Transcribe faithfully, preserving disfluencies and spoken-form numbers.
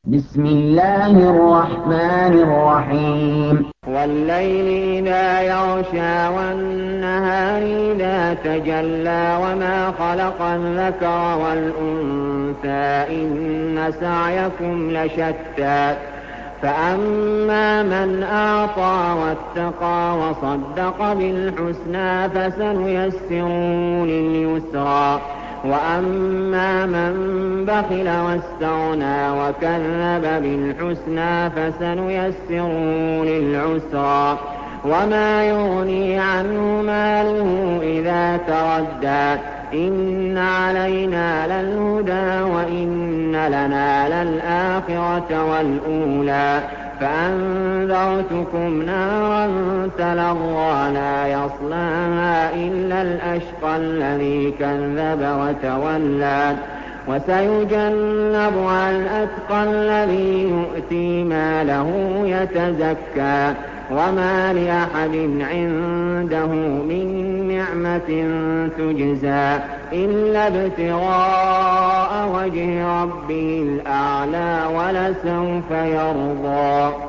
بسم الله الرحمن الرحيم والليل إذا يغشى والنهار إذا تجلى وما خلق الذكر والأنثى إن سعيكم لشتى فأما من أعطى واتقى وصدق بالحسنى فسنيسره لليسرى وأما من بخل واستغنى وكذب بالحسنى فسنيسره للعسرى وما يغني عنه ماله إذا تردى إن علينا للهدى وإن لنا للآخرة والأولى فأنذرتكم نارا تلظى لا يصلاها إلا الأشقى الذي كذب وتولى وسيجنبها الأتقى الذي يؤتي ماله يتزكى وما لأحد عنده من نعمة تجزى إلا ابتغاء وجه ربه الأعلى ولسوف يرضى.